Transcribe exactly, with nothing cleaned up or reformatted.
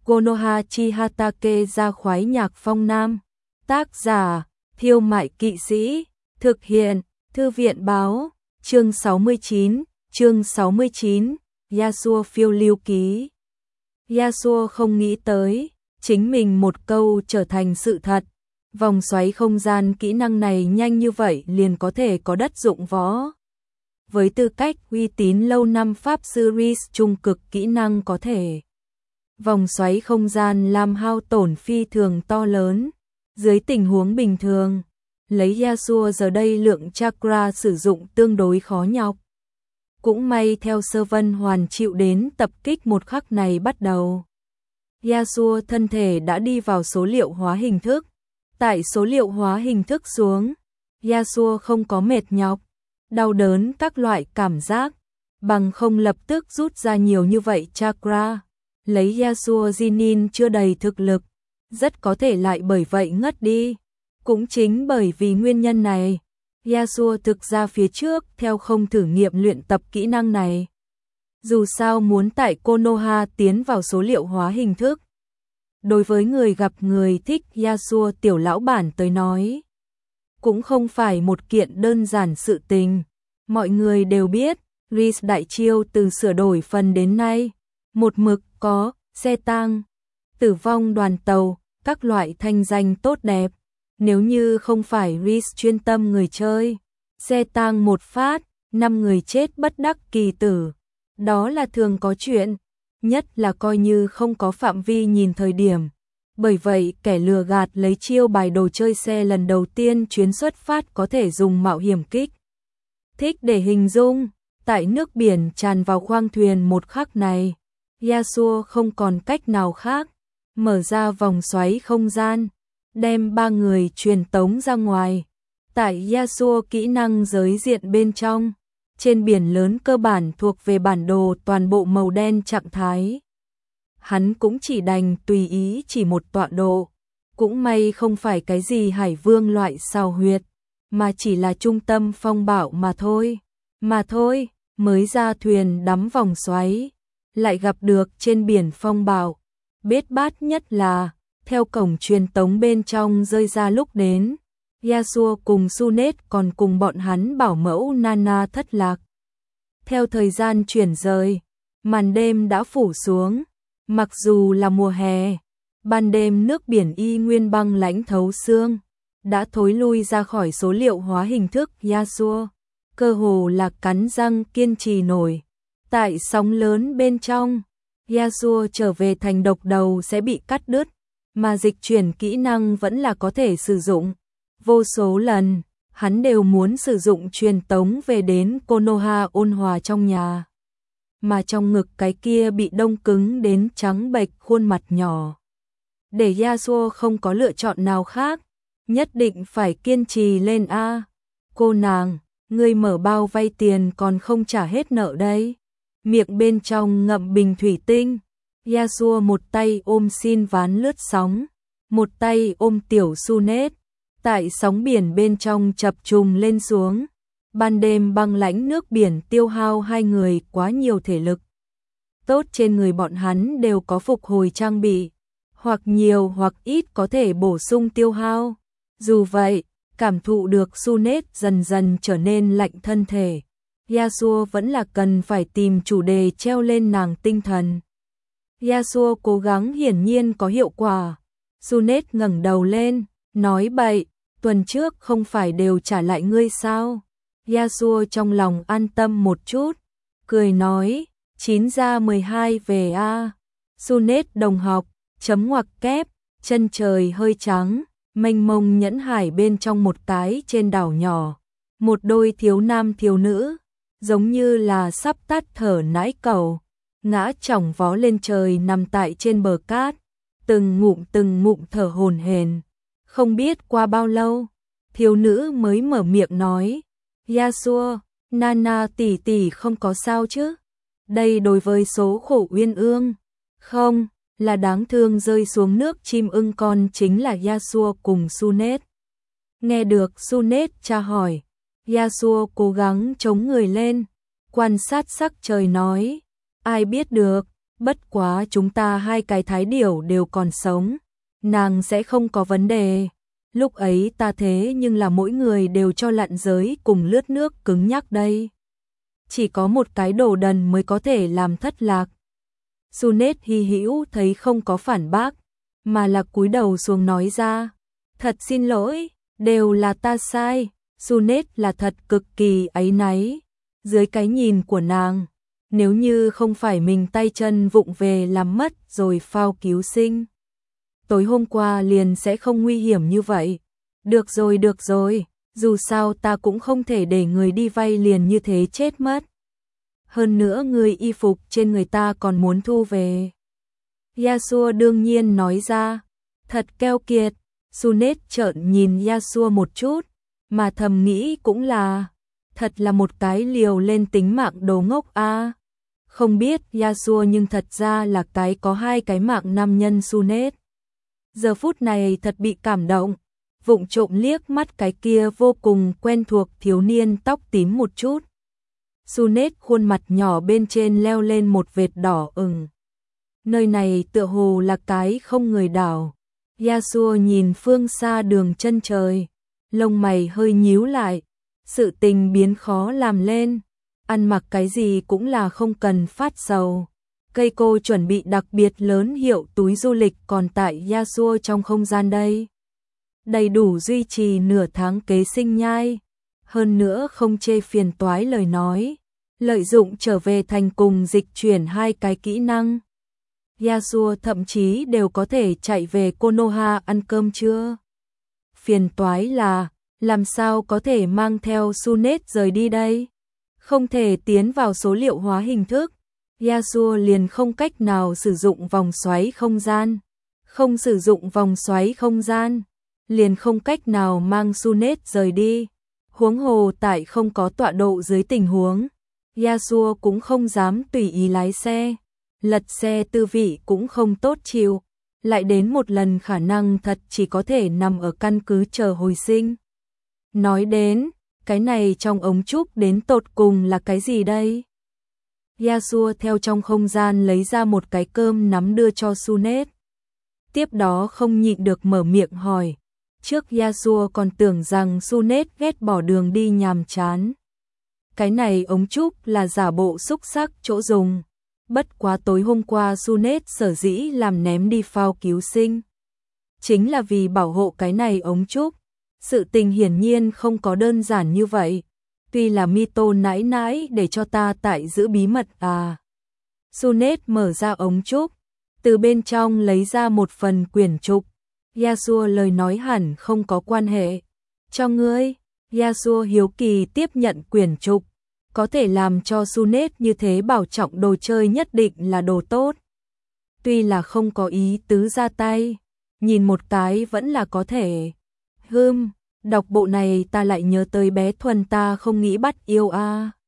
Konoha Chihatake ra khoái nhạc phong nam. Tác giả, Thiêu Mại Kỵ Sĩ. Thực hiện, Thư viện báo. Chương sáu mươi chín, chương sáu mươi chín, Yasuo phiêu lưu ký. Yasuo không nghĩ tới, chính mình một câu trở thành sự thật. Vòng xoáy không gian kỹ năng này nhanh như vậy liền có thể có đất dụng võ. Với tư cách uy tín lâu năm Pháp sư Reese trung cực kỹ năng có thể. Vòng xoáy không gian làm hao tổn phi thường to lớn. Dưới tình huống bình thường, lấy Yasuo giờ đây lượng chakra sử dụng tương đối khó nhọc. Cũng may theo Sơ Vân Hoàn chịu đến tập kích một khắc này bắt đầu. Yasuo thân thể đã đi vào số liệu hóa hình thức. Tại số liệu hóa hình thức xuống, Yasuo không có mệt nhọc, đau đớn các loại cảm giác, bằng không lập tức rút ra nhiều như vậy chakra. Lấy Yasuo Jinin chưa đầy thực lực, rất có thể lại bởi vậy ngất đi. Cũng chính bởi vì nguyên nhân này, Yasuo thực ra phía trước theo không thử nghiệm luyện tập kỹ năng này. Dù sao muốn tại Konoha tiến vào số liệu hóa hình thức. Đối với người gặp người thích Yasuo tiểu lão bản tới nói, cũng không phải một kiện đơn giản sự tình. Mọi người đều biết, Reese đại chiêu từ sửa đổi phần đến nay, một mực có xe tang, tử vong đoàn tàu, các loại thanh danh tốt đẹp. Nếu như không phải Reese chuyên tâm người chơi, xe tang một phát, năm người chết bất đắc kỳ tử. Đó là thường có chuyện, nhất là coi như không có phạm vi nhìn thời điểm. Bởi vậy kẻ lừa gạt lấy chiêu bài đồ chơi xe lần đầu tiên chuyến xuất phát có thể dùng mạo hiểm kích thích để hình dung. Tại nước biển tràn vào khoang thuyền một khắc này, Yasuo không còn cách nào khác, mở ra vòng xoáy không gian, đem ba người truyền tống ra ngoài. Tại Yasuo kỹ năng giới diện bên trong, trên biển lớn cơ bản thuộc về bản đồ toàn bộ màu đen trạng thái. Hắn cũng chỉ đành tùy ý chỉ một tọa độ, cũng may không phải cái gì hải vương loại xào huyệt, mà chỉ là trung tâm phong bạo mà thôi. Mà thôi, mới ra thuyền đắm vòng xoáy, lại gặp được trên biển phong bạo. Bết bát nhất là, theo cổng truyền tống bên trong rơi ra lúc đến, Yasuo cùng Sunet còn cùng bọn hắn bảo mẫu Nana thất lạc. Theo thời gian chuyển rời, màn đêm đã phủ xuống. Mặc dù là mùa hè, ban đêm nước biển y nguyên băng lãnh thấu xương, đã thối lui ra khỏi số liệu hóa hình thức Yasuo, cơ hồ là cắn răng kiên trì nổi. Tại sóng lớn bên trong, Yasuo trở về thành độc đầu sẽ bị cắt đứt, mà dịch chuyển kỹ năng vẫn là có thể sử dụng. Vô số lần, hắn đều muốn sử dụng truyền tống về đến Konoha ôn hòa trong nhà. Mà trong ngực cái kia bị đông cứng đến trắng bệch khuôn mặt nhỏ. Để Yasuo không có lựa chọn nào khác, nhất định phải kiên trì lên a. Cô nàng, ngươi mở bao vay tiền còn không trả hết nợ đấy. Miệng bên trong ngậm bình thủy tinh, Yasuo một tay ôm xin ván lướt sóng, một tay ôm tiểu Sunet, tại sóng biển bên trong chập trùng lên xuống. Ban đêm băng lãnh nước biển tiêu hao hai người quá nhiều thể lực. Tốt trên người bọn hắn đều có phục hồi trang bị, hoặc nhiều hoặc ít có thể bổ sung tiêu hao. Dù vậy, cảm thụ được Sunet dần dần trở nên lạnh thân thể, Yasuo vẫn là cần phải tìm chủ đề treo lên nàng tinh thần. Yasuo cố gắng hiển nhiên có hiệu quả. Sunet ngẩng đầu lên, nói bậy, tuần trước không phải đều trả lại ngươi sao? Yasuo trong lòng an tâm một chút, cười nói, chín ra mười hai về a. Sunet đồng học, chấm ngoặc kép, chân trời hơi trắng, mênh mông nhẫn hải bên trong một cái trên đảo nhỏ, một đôi thiếu nam thiếu nữ, giống như là sắp tắt thở nãi cầu, ngã chỏng vó lên trời nằm tại trên bờ cát, từng ngụm từng ngụm thở hổn hển. Không biết qua bao lâu, thiếu nữ mới mở miệng nói, Yasuo, Nana tỷ tỷ không có sao chứ? Đây đối với số khổ uyên ương, không, là đáng thương rơi xuống nước chim ưng con chính là Yasuo cùng Sunet. Nghe được Sunet tra hỏi, Yasuo cố gắng chống người lên, quan sát sắc trời nói, ai biết được, Bất quá chúng ta hai cái thái điểu đều còn sống, nàng sẽ không có vấn đề. Lúc ấy ta thế nhưng là mỗi người đều cho lặn giới cùng lướt nước cứng nhắc đây. Chỉ có một cái đồ đần mới có thể làm thất lạc. Sunet hy hữu thấy không có phản bác, mà là cúi đầu xuống nói ra. Thật xin lỗi, đều là ta sai. Sunet là thật cực kỳ áy náy. Dưới cái nhìn của nàng, nếu như không phải mình tay chân vụng về làm mất rồi phao cứu sinh, tối hôm qua liền sẽ không nguy hiểm như vậy. Được rồi được rồi, dù sao ta cũng không thể để người đi vay liền như thế chết mất. Hơn nữa người y phục trên người ta còn muốn thu về. Yasuo đương nhiên nói ra. Thật keo kiệt. Sunet trợn nhìn Yasuo một chút, mà thầm nghĩ cũng là, thật là một cái liều lên tính mạng đồ ngốc a. Không biết Yasuo nhưng thật ra là cái có hai cái mạng nam nhân Sunet. Giờ phút này thật bị cảm động, vụng trộm liếc mắt cái kia vô cùng quen thuộc thiếu niên tóc tím một chút. Sunet khuôn mặt nhỏ bên trên leo lên một vệt đỏ ửng. Nơi này tựa hồ là cái không người đảo. Yasuo nhìn phương xa đường chân trời, lông mày hơi nhíu lại, sự tình biến khó làm lên, ăn mặc cái gì cũng là không cần phát sầu. Cây cô chuẩn bị đặc biệt lớn hiệu túi du lịch còn tại Yasuo trong không gian đây. Đầy đủ duy trì nửa tháng kế sinh nhai, hơn nữa không chê phiền toái lời nói, lợi dụng trở về thành cùng dịch chuyển hai cái kỹ năng. Yasuo thậm chí đều có thể chạy về Konoha ăn cơm trưa. Phiền toái là, làm sao có thể mang theo Sunet rời đi đây? Không thể tiến vào số liệu hóa hình thức. Yasuo liền không cách nào sử dụng vòng xoáy không gian. Không sử dụng vòng xoáy không gian, liền không cách nào mang Sunet rời đi. Huống hồ tại không có tọa độ dưới tình huống, Yasuo cũng không dám tùy ý lái xe. Lật xe tư vị cũng không tốt chịu, lại đến một lần khả năng thật chỉ có thể nằm ở căn cứ chờ hồi sinh. Nói đến, cái này trong ống trúc đến tột cùng là cái gì đây? Yasuo theo trong không gian lấy ra một cái cơm nắm đưa cho Sunet. Tiếp đó không nhịn được mở miệng hỏi. Trước Yasuo còn tưởng rằng Sunet ghét bỏ đường đi nhàm chán. Cái này ống trúc là giả bộ xúc sắc chỗ dùng. Bất quá tối hôm qua Sunet sở dĩ làm ném đi phao cứu sinh, chính là vì bảo hộ cái này ống trúc. Sự tình hiển nhiên không có đơn giản như vậy. Tuy là Mito nãi nãi để cho ta tại giữ bí mật à. Sunet mở ra ống trúc, từ bên trong lấy ra một phần quyển trục. Yasuo lời nói hẳn không có quan hệ. Cho ngươi. Yasuo hiếu kỳ tiếp nhận quyển trục. Có thể làm cho Sunet như thế bảo trọng đồ chơi nhất định là đồ tốt. Tuy là không có ý tứ ra tay, nhìn một cái vẫn là có thể. Hừm, đọc bộ này ta lại nhớ tới bé Thuần ta không nghĩ bắt yêu a. À.